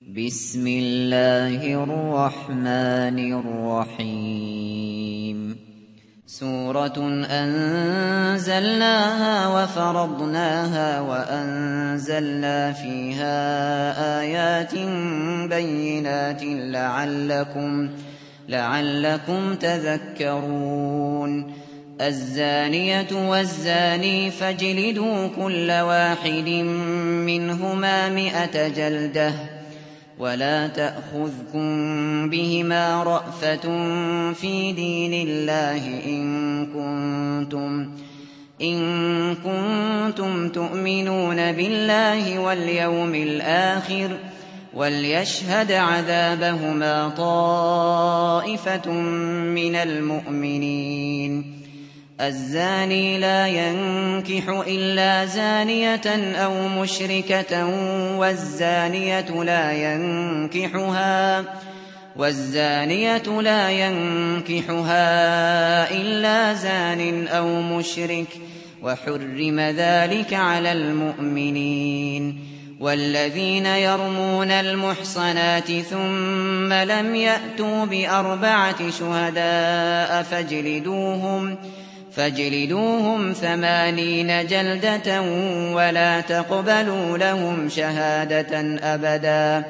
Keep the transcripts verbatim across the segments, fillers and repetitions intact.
بسم الله الرحمن الرحيم سورة أنزلناها وفرضناها وأنزلنا فيها آيات بينات لعلكم, لعلكم تذكرون الزانية والزاني فاجلدوا كل واحد منهما مئة جلدة ولا تأخذكم بهما رأفة في دين الله إن كنتم, إن كنتم تؤمنون بالله واليوم الآخر وليشهد عذابهما طائفة من المؤمنين الزاني لا ينكح إلا زانية أو مشركة والزانية لا ينكحها والزانية لا ينكحها إلا زان أو مشرك وحرم ذلك على المؤمنين والذين يرمون المحصنات ثم لم يأتوا بأربعة شهداء فاجلدوهم فاجلدوهم ثمانين جلدة ولا تقبلوا لهم شهادة أبدا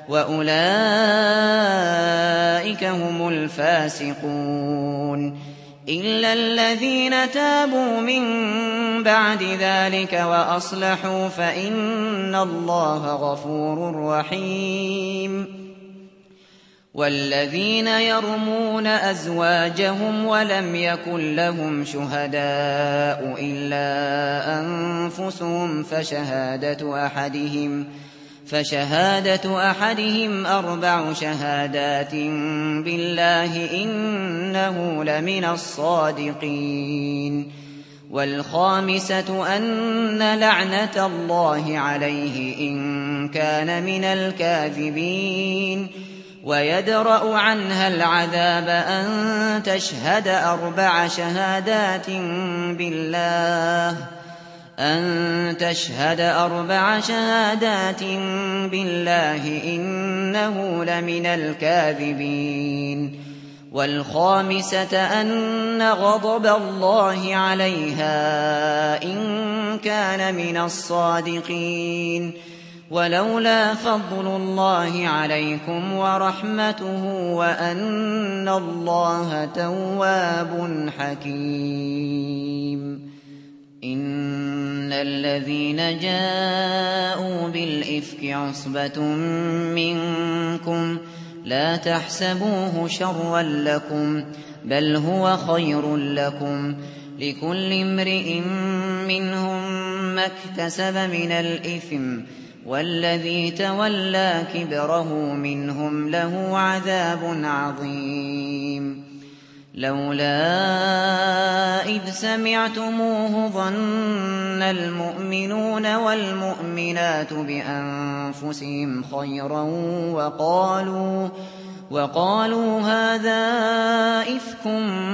وأولئك هم الفاسقون إلا الذين تابوا من بعد ذلك وأصلحوا فإن الله غفور رحيم والذين يرمون أزواجهم ولم يكن لهم شهداء إلا أنفسهم فشهادة أحدهم فشهادة أحدهم أربع شهادات بالله إنه لمن الصادقين والخامسة أن لعنة الله عليه إن كان من الكاذبين ويدرأ عنها العذاب أن تشهد أربع شهادات بالله أن تشهد أربع شهادات بالله إنه لمن الكاذبين والخامسة أن غضب الله عليها إن كان من الصادقين ولولا فضل الله عليكم ورحمته وأن الله تواب حكيم إن الذين جاءوا بالإفك عصبة منكم لا تحسبوه شرا لكم بل هو خير لكم لكل امرئ منهم ما اكتسب من الإثم والذي تولى كبره منهم له عذاب عظيم لولا إذ سمعتموه ظن المؤمنون والمؤمنات بأنفسهم خيرا وقالوا, وقالوا هذا إفك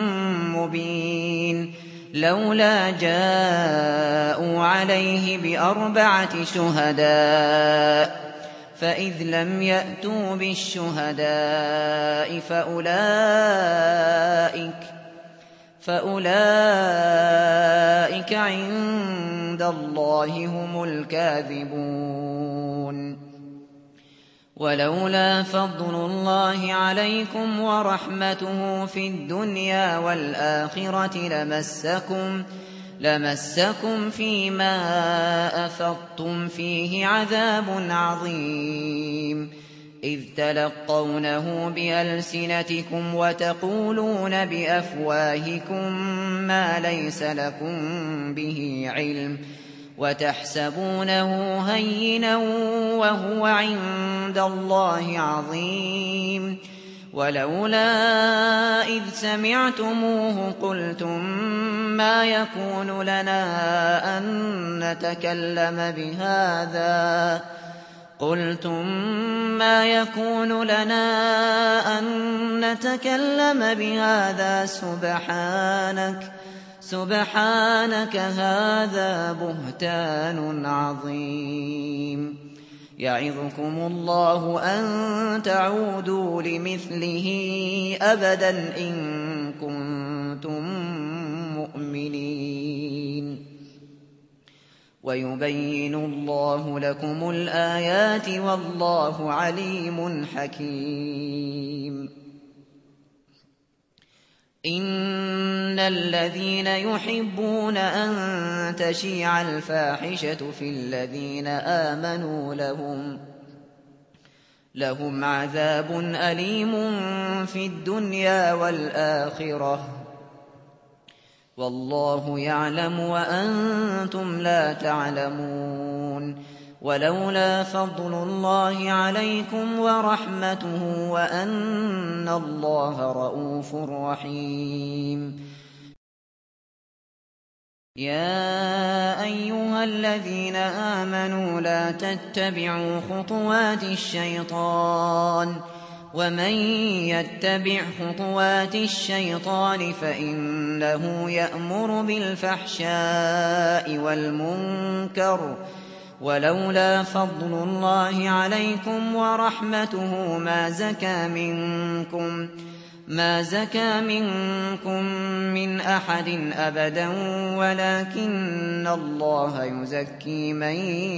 مبين لولا جاءوا عليه بأربعة شهداء فإذ لم يأتوا بالشهداء فأولئك, فأولئك عند الله هم الكاذبون ولولا فضل الله عليكم ورحمته في الدنيا والآخرة لمسكم لمسكم فيما أفضتم فيه عذاب عظيم إذ تلقونه بألسنتكم وتقولون بأفواهكم ما ليس لكم به علم وتحسبونه هينا وهو عند الله عظيم ولولا إذ سمعتموه قلتم ما يكون لنا أن نتكلم بهذا قلتم ما يكون لنا أن نتكلم بهذا سبحانك سبحانك هذا بهتان عظيم يعظكم الله أن تعودوا لمثله أبدا إن كنتم مؤمنين ويبين الله لكم الآيات والله عليم حكيم إن الذين يحبون أن تشيع الفاحشة في الذين آمنوا لهم لهم عذاب أليم في الدنيا والآخرة والله يعلم وأنتم لا تعلمون ولولا فضل الله عليكم ورحمته وأن الله رءوف رحيم يا أيها الذين آمنوا لا تتبعوا خطوات الشيطان ومن يتبع خطوات الشيطان فإنه يأمر بالفحشاء والمنكر ولولا فضل الله عليكم ورحمته ما زكى منكم ما زكى منكم من أحد أبدا ولكن الله يزكي من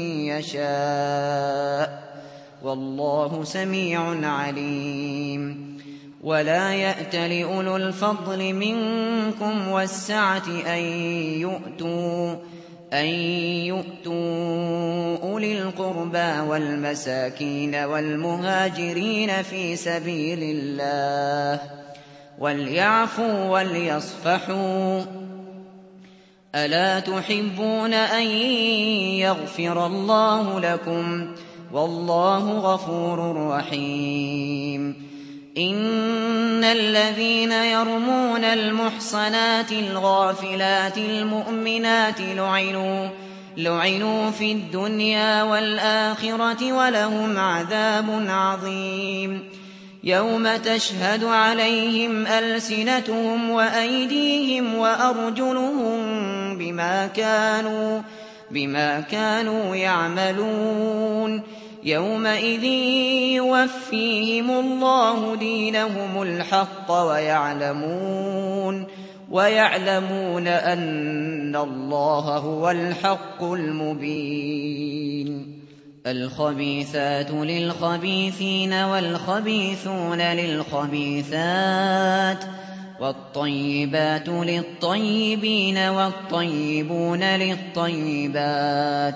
يشاء والله سميع عليم ولا يأت لأولو الفضل منكم والسعة أن يؤتوا أن يؤتوا أولي القربى والمساكين والمهاجرين في سبيل الله وليعفوا وليصفحوا ألا تحبون أن يغفر الله لكم والله غفور رحيم إن الذين يرمون المحصنات الغافلات المؤمنات لعنوا لعنوا في الدنيا والآخرة ولهم عذاب عظيم يوم تشهد عليهم ألسنتهم وأيديهم وأرجلهم بما كانوا بما كانوا يعملون يومئذ يوفيهم الله دينهم الحق ويعلمون ويعلمون أن الله هو الحق المبين الخبيثات للخبيثين والخبيثون للخبيثات والطيبات للطيبين والطيبون للطيبات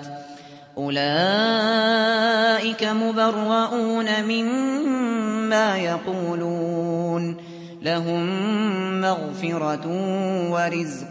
أولئك مبرؤون مما يقولون لهم مغفرة ورزق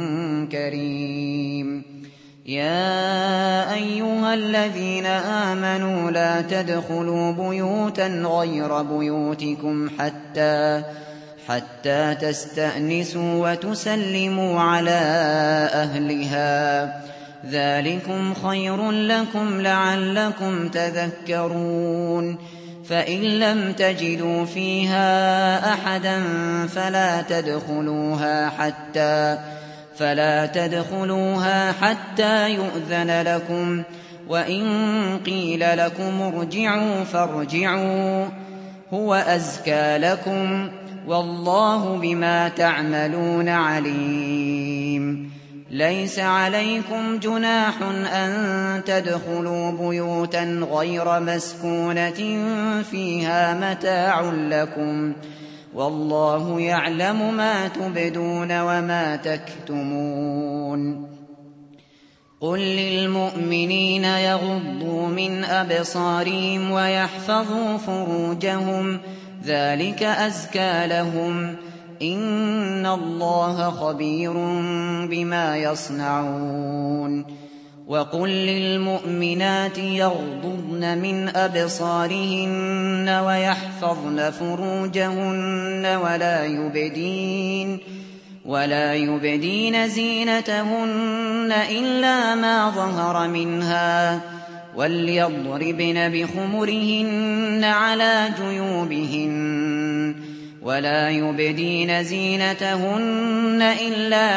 كريم يا أيها الذين آمنوا لا تدخلوا بيوتا غير بيوتكم حتى حتى تستأنسوا وتسلموا على أهلها ذلكم خير لكم لعلكم تذكرون فإن لم تجدوا فيها أحدا فلا تدخلوها حتى فلا تدخلوها حتى يؤذن لكم وإن قيل لكم ارجعوا فارجعوا هو أزكى لكم والله بما تعملون عليم ليس عليكم جناح أن تدخلوا بيوتا غير مسكونة فيها متاع لكم والله يعلم ما تبدون وما تكتمون قل للمؤمنين يغضوا من أبصارهم ويحفظوا فروجهم ذلك أزكى لهم إن الله خبير بما يصنعون وقل للمؤمنات يغضضن من أبصارهن ويحفظن فروجهن ولا يبدين ولا يبدين زينتهن إلا ما ظهر منها وليضربن بخمرهن على جيوبهن ولا يبدين زينتهن إلا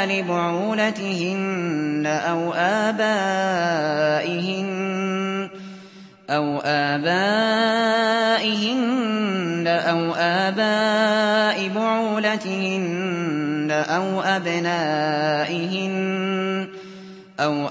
لبعولتهن أو آبائهن أو آبائهن أو آباء بعولتهن أو أبنائهن أو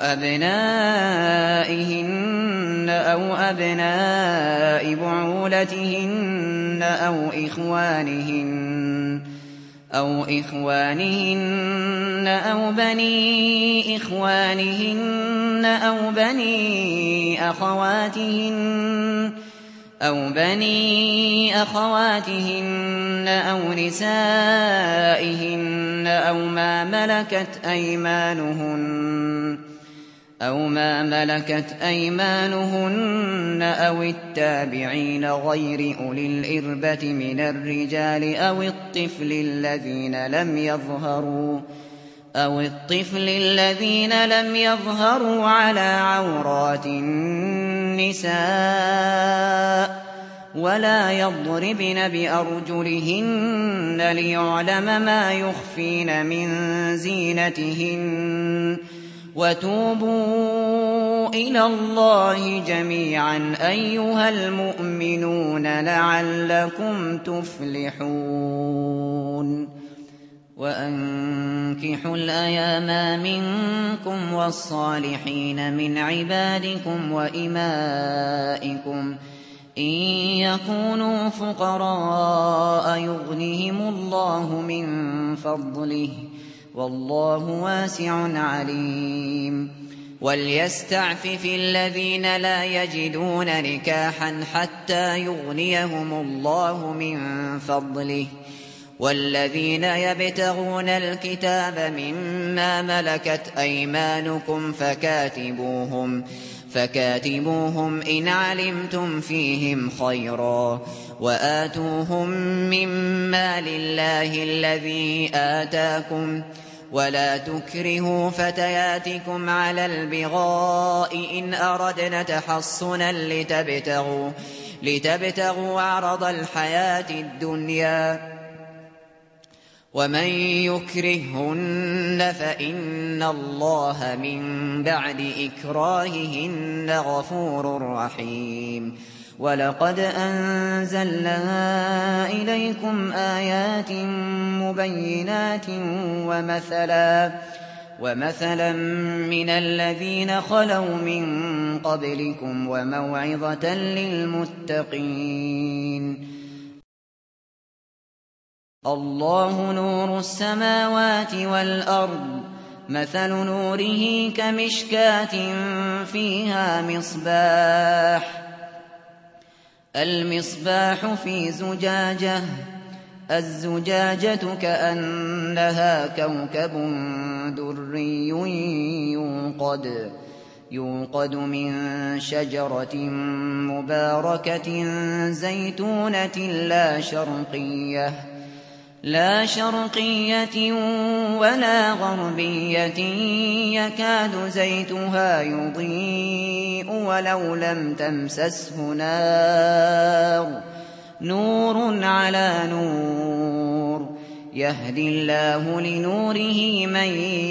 أبنائهن أو أبناء بعولتهن أو إخوانهن أو إخوانهن أو بني إخوانهن أو بني أخواتهن أو بني أخواتهن أو نسائهن أو ما ملكت أيمانهن أو ما ملكت أيمانهن أو التابعين غير أولي الإربة من الرجال أو الطفل الذين لم يظهروا أو الطفل الذين لم يظهروا على عورات النساء ولا يضربن بأرجلهن ليعلم ما يخفين من زينتهن وتوبوا إلى الله جميعا أيها المؤمنون لعلكم تفلحون وأنكحوا الأيام منكم والصالحين من عبادكم وإمائكم إن يكونوا فقراء يغنهم الله من فضله والله واسع عليم وليستعفف الذين لا يجدون نكاحا حتى يغنيهم الله من فضله والذين يبتغون الكتاب مما ملكت أيمانكم فكاتبوهم فكاتبوهم إن علمتم فيهم خيرا وآتوهم مما لله الذي آتاكم ولا تكرهوا فتياتكم على البغاء إن أردنا تحصنا لتبتغوا, لتبتغوا عرض الحياة الدنيا ومن يكرههن فإن الله من بعد إكراههن غفور رحيم ولقد أنزلنا إليكم آيات مبينات ومثلا ومثلا من الذين خلوا من قبلكم وموعظة للمتقين الله نور السماوات والأرض مثل نوره كمشكاة فيها مصباح المصباح في زجاجة الزجاجة كأنها كوكب دري يوقد يوقد من شجرة مباركة زيتونة لا شرقية لا شرقية ولا غربية يكاد زيتها يضيء ولو لم تمسسه نار نور على نور يهدي الله لنوره من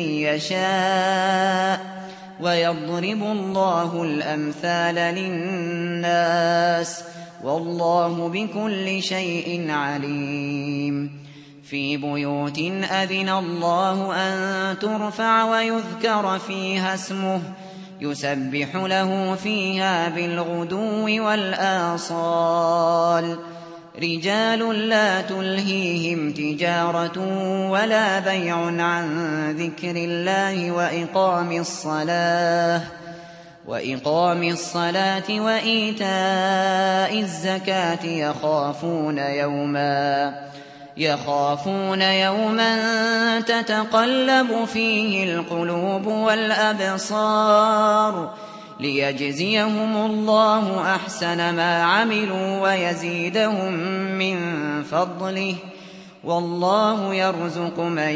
يشاء ويضرب الله الأمثال للناس والله بكل شيء عليم في بيوت أذن الله أن ترفع ويذكر فيها اسمه يسبح له فيها بالغدو والآصال رجال لا تلهيهم تجارة ولا بيع عن ذكر الله وإقام الصلاة وإقام الصلاة وإيتاء الزكاة يخافون يوما يخافون يوما تتقلب فيه القلوب والأبصار ليجزيهم الله أحسن ما عملوا ويزيدهم من فضله والله يرزق من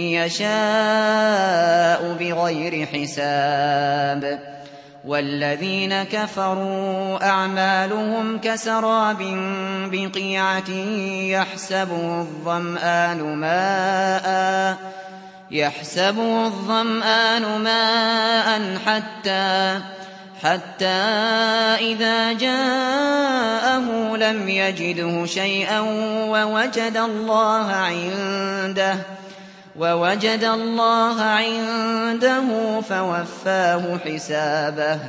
يشاء بغير حساب والذين كفروا أعمالهم كسراب بقيعة يحسبه الظمآن ماء يحسبه الظمآن ماء حتى حتى إذا جاءه لم يجده شيئا ووجد الله عنده ووجد الله عنده فوفاه حسابه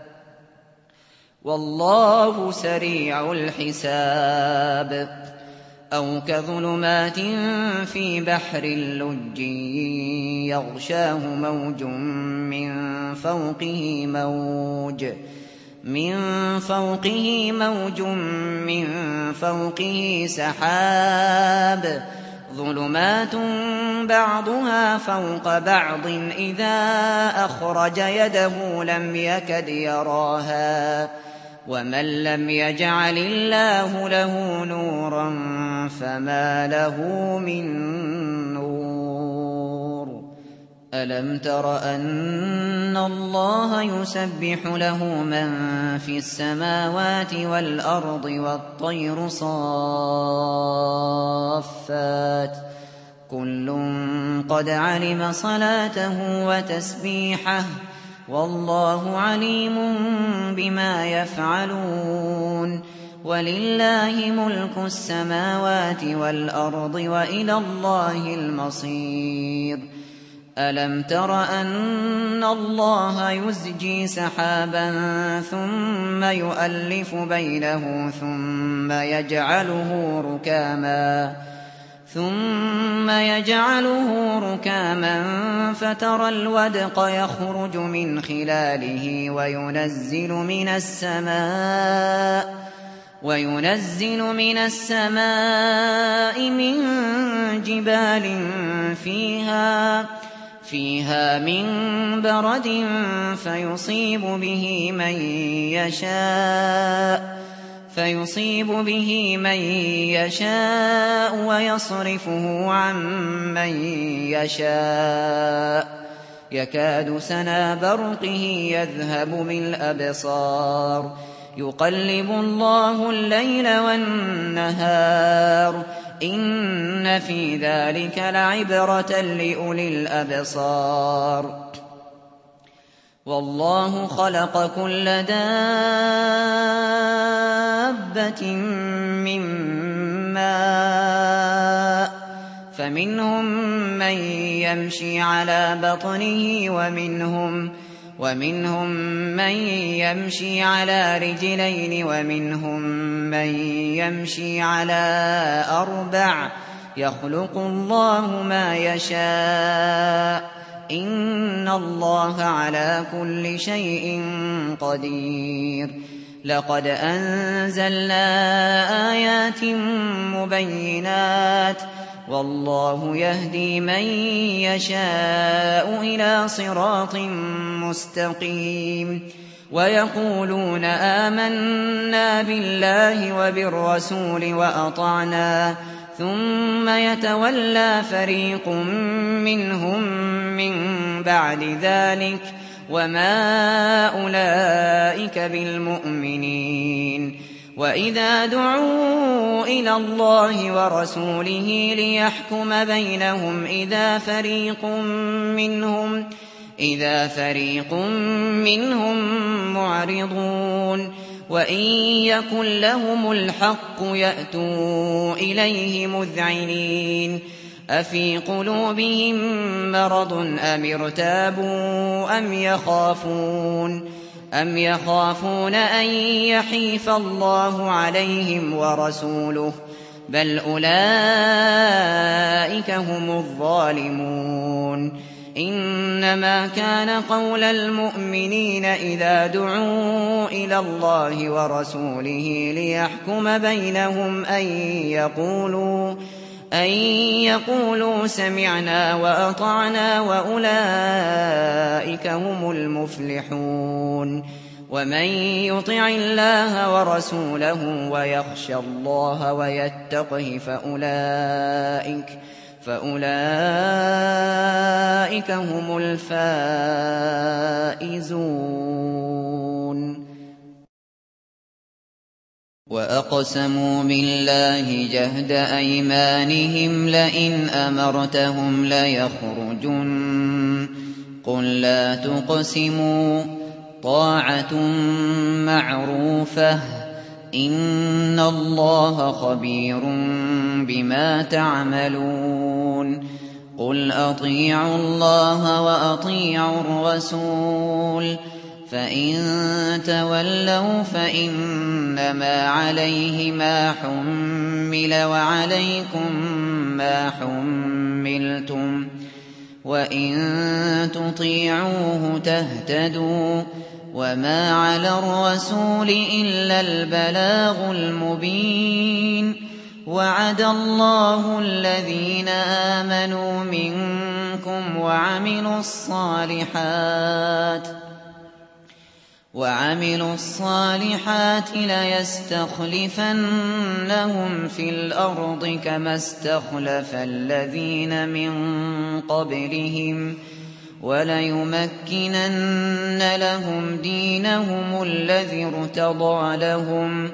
والله سريع الحساب. أو كظلمات في بحر لج يغشاه موج من فوقه موج من فوقه موج من فوقه سحاب ظلمات بعضها فوق بعض إذا أخرج يده لم يكد يراها ومن لم يجعل الله له نورا فما له من نور. ألم تر أن الله يسبح له من في السماوات والأرض والطير صافات كل قد علم صلاته وتسبيحه والله عليم بما يفعلون. ولله ملك السماوات والأرض وإلى الله المصير. ألم تر أن الله يزجي سحابا ثم يؤلف بينه ثم يجعله ركاما ثم يجعله ركاما فترى الودق يخرج من خلاله وينزل من السماء وينزل من السماء من جبال فيها فيها من برد فيصيب به من يشاء فيصيب به من يشاء ويصرفه عن من يشاء يكاد سنا برقه يذهب بالأبصار يقلب الله الليل والنهار إن في ذلك لعبرة لأولي الأبصار. والله خلق كل دابة من ماء فمنهم من يمشي على بطنه ومنهم ومنهم من يمشي على رجلين ومنهم من يمشي على أربع يخلق الله ما يشاء إن الله على كل شيء قدير. لقد أنزلنا آيات مبينات والله يهدي من يشاء إلى صراط مستقيم. ويقولون آمنا بالله وبالرسول وأطعنا ثم يتولى فريق منهم من بعد ذلك وما أولئك بالمؤمنين. وإذا دعوا إلى الله ورسوله ليحكم بينهم إذا فريق منهم إذا فريق منهم معرضون وإن يكن لهم الحق يأتوا إليه مذعنين. أفي قلوبهم مرض أم ارتابوا أم يخافون أم يخافون أن يحيف الله عليهم ورسوله بل أولئك هم الظالمون. إنما كان قول المؤمنين إذا دعوا إلى الله ورسوله ليحكم بينهم أن يقولوا أن يقولوا سمعنا وأطعنا وأولئك هم المفلحون. ومن يطع الله ورسوله ويخشى الله ويتقه فأولئك فأولئك هم الفائزون. وأقسموا بالله جهد أيمانهم لئن أمرتهم ليخرجن قل لا تقسموا طاعة معروفة إن الله خبير بما تعملون قل أطيعوا الله وأطيعوا الرسول فإن تولوا فإنما عليه ما حمل وعليكم ما حملتم وإن تطيعوه تهتدوا وما على الرسول إلا البلاغ المبين وعد الله الذين آمنوا منكم وعملوا الصالحات وعملوا الصالحات ليستخلفنهم في الأرض كما استخلف الذين من قبلهم وليمكنن لهم دينهم الذي ارتضى لهم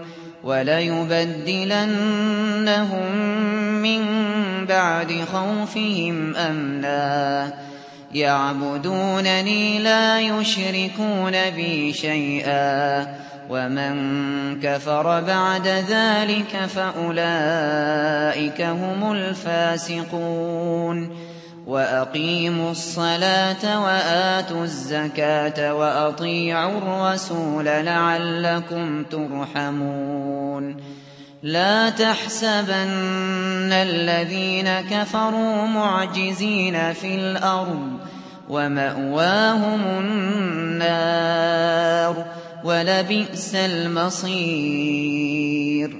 وليبدلنهم من بعد خوفهم أمنا يعبدونني لا يشركون بي شيئا ومن كفر بعد ذلك فأولئك هم الفاسقون وأقيموا الصلاة وآتوا الزكاة وأطيعوا الرسول لعلكم ترحمون لا تحسبن الذين كفروا معجزين في الأرض ومأواهم النار ولبئس المصير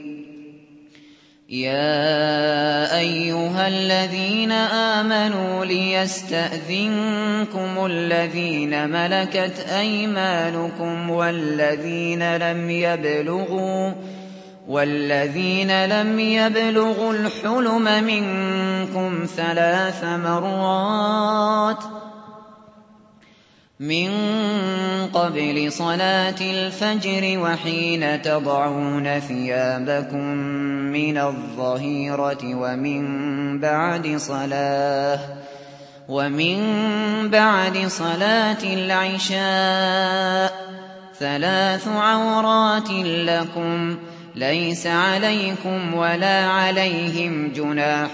يا أيها الذين آمنوا ليستأذنكم الذين ملكت أيمانكم والذين لم يبلغوا والذين لم يبلغوا الحلم منكم ثلاث مرات من قبل صلاة الفجر وحين تضعون ثيابكم من الظهيرة ومن بعد صلاة ومن بعد صلاة العشاء ثلاث عورات لكم ليس عليكم ولا عليهم جناح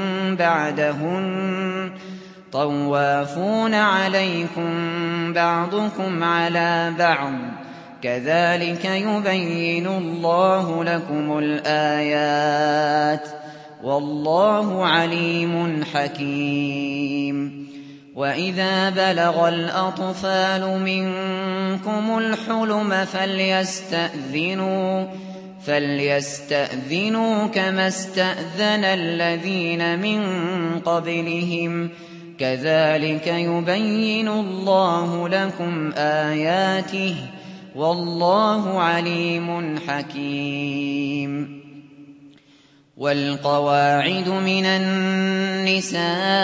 بعدهن طوافون عليكم بعضكم على بعض كذلك يبين الله لكم الآيات والله عليم حكيم وإذا بلغ الأطفال منكم الحلم فليستأذنوا فليستأذنوا كما استأذن الذين من قبلهم كذلك يبين الله لكم آياته والله عليم حكيم والقواعد من النساء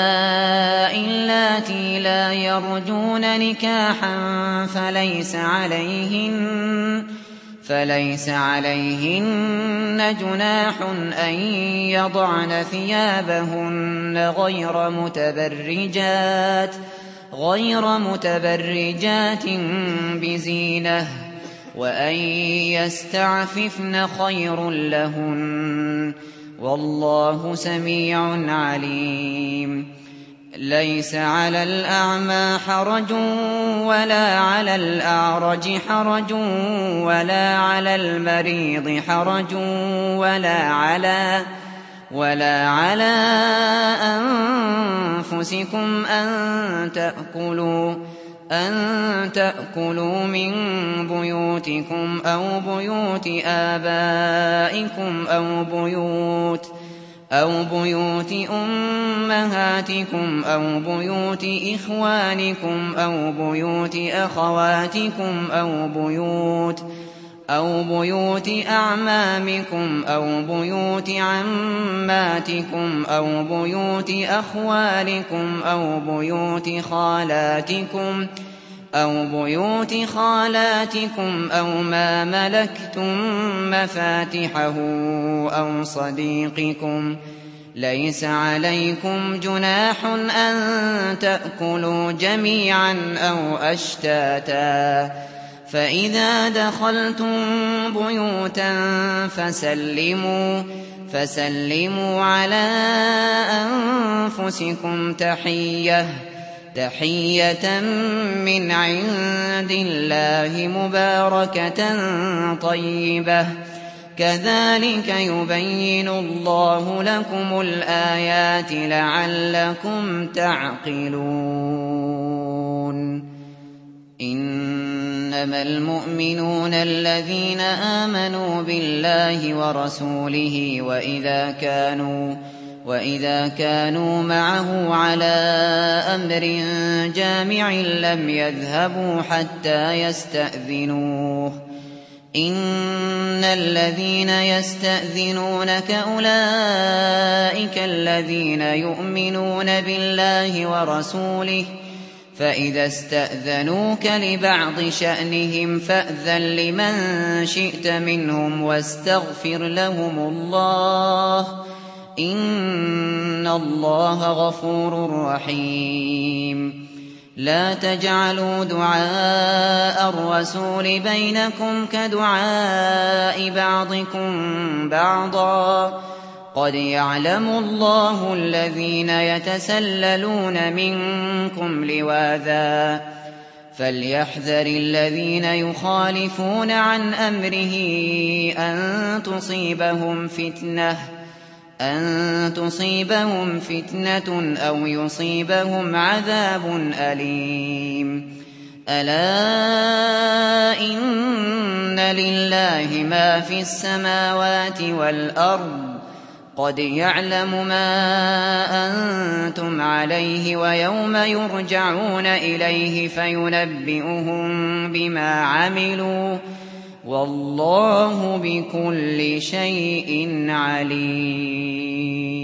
اللاتي لا يرجون نكاحا فليس عليهن فليس عليهن جناح أن يضعن ثيابهن غير متبرجات غير متبرجات بزينة وأن يستعففن خير لهن والله سميع عليم ليس على الأعمى حرج ولا على الأعرج حرج ولا على المريض حرج ولا على ولا على أنفسكم أن تأكلوا أن تأكلوا من بيوتكم أو بيوت آبائكم أو بيوت أو بيوت أمهاتكم أو بيوت إخوانكم أو بيوت أخواتكم أو بيوت أو بيوت أعمامكم أو بيوت عماتكم أو بيوت أخوالكم أو بيوت خالاتكم أو بيوت خالاتكم أو ما ملكتم مفاتحه أو صديقكم ليس عليكم جناح أن تأكلوا جميعا أو أشتاتا فإذا دخلتم بيوتا فسلموا فسلموا على أنفسكم تحية تحية من عند الله مباركة طيبة كذلك يبين الله لكم الآيات لعلكم تعقلون إنما المؤمنون الذين آمنوا بالله ورسوله وإذا كانوا وإذا كانوا معه على أمر جامع لم يذهبوا حتى يستأذنوه إن الذين يستأذنونك أولئك الذين يؤمنون بالله ورسوله فإذا استأذنوك لبعض شأنهم فأذن لمن شئت منهم واستغفر لهم الله إن الله غفور رحيم لا تجعلوا دعاء الرسول بينكم كدعاء بعضكم بعضا قد يعلم الله الذين يتسللون منكم لواذا فليحذر الذين يخالفون عن أمره أن تصيبهم فتنة أن تصيبهم فتنة أو يصيبهم عذاب أليم ألا إن لله ما في السماوات والأرض قد يعلم ما أنتم عليه ويوم يرجعون إليه فينبئهم بما عملوا والله بكل شيء عليم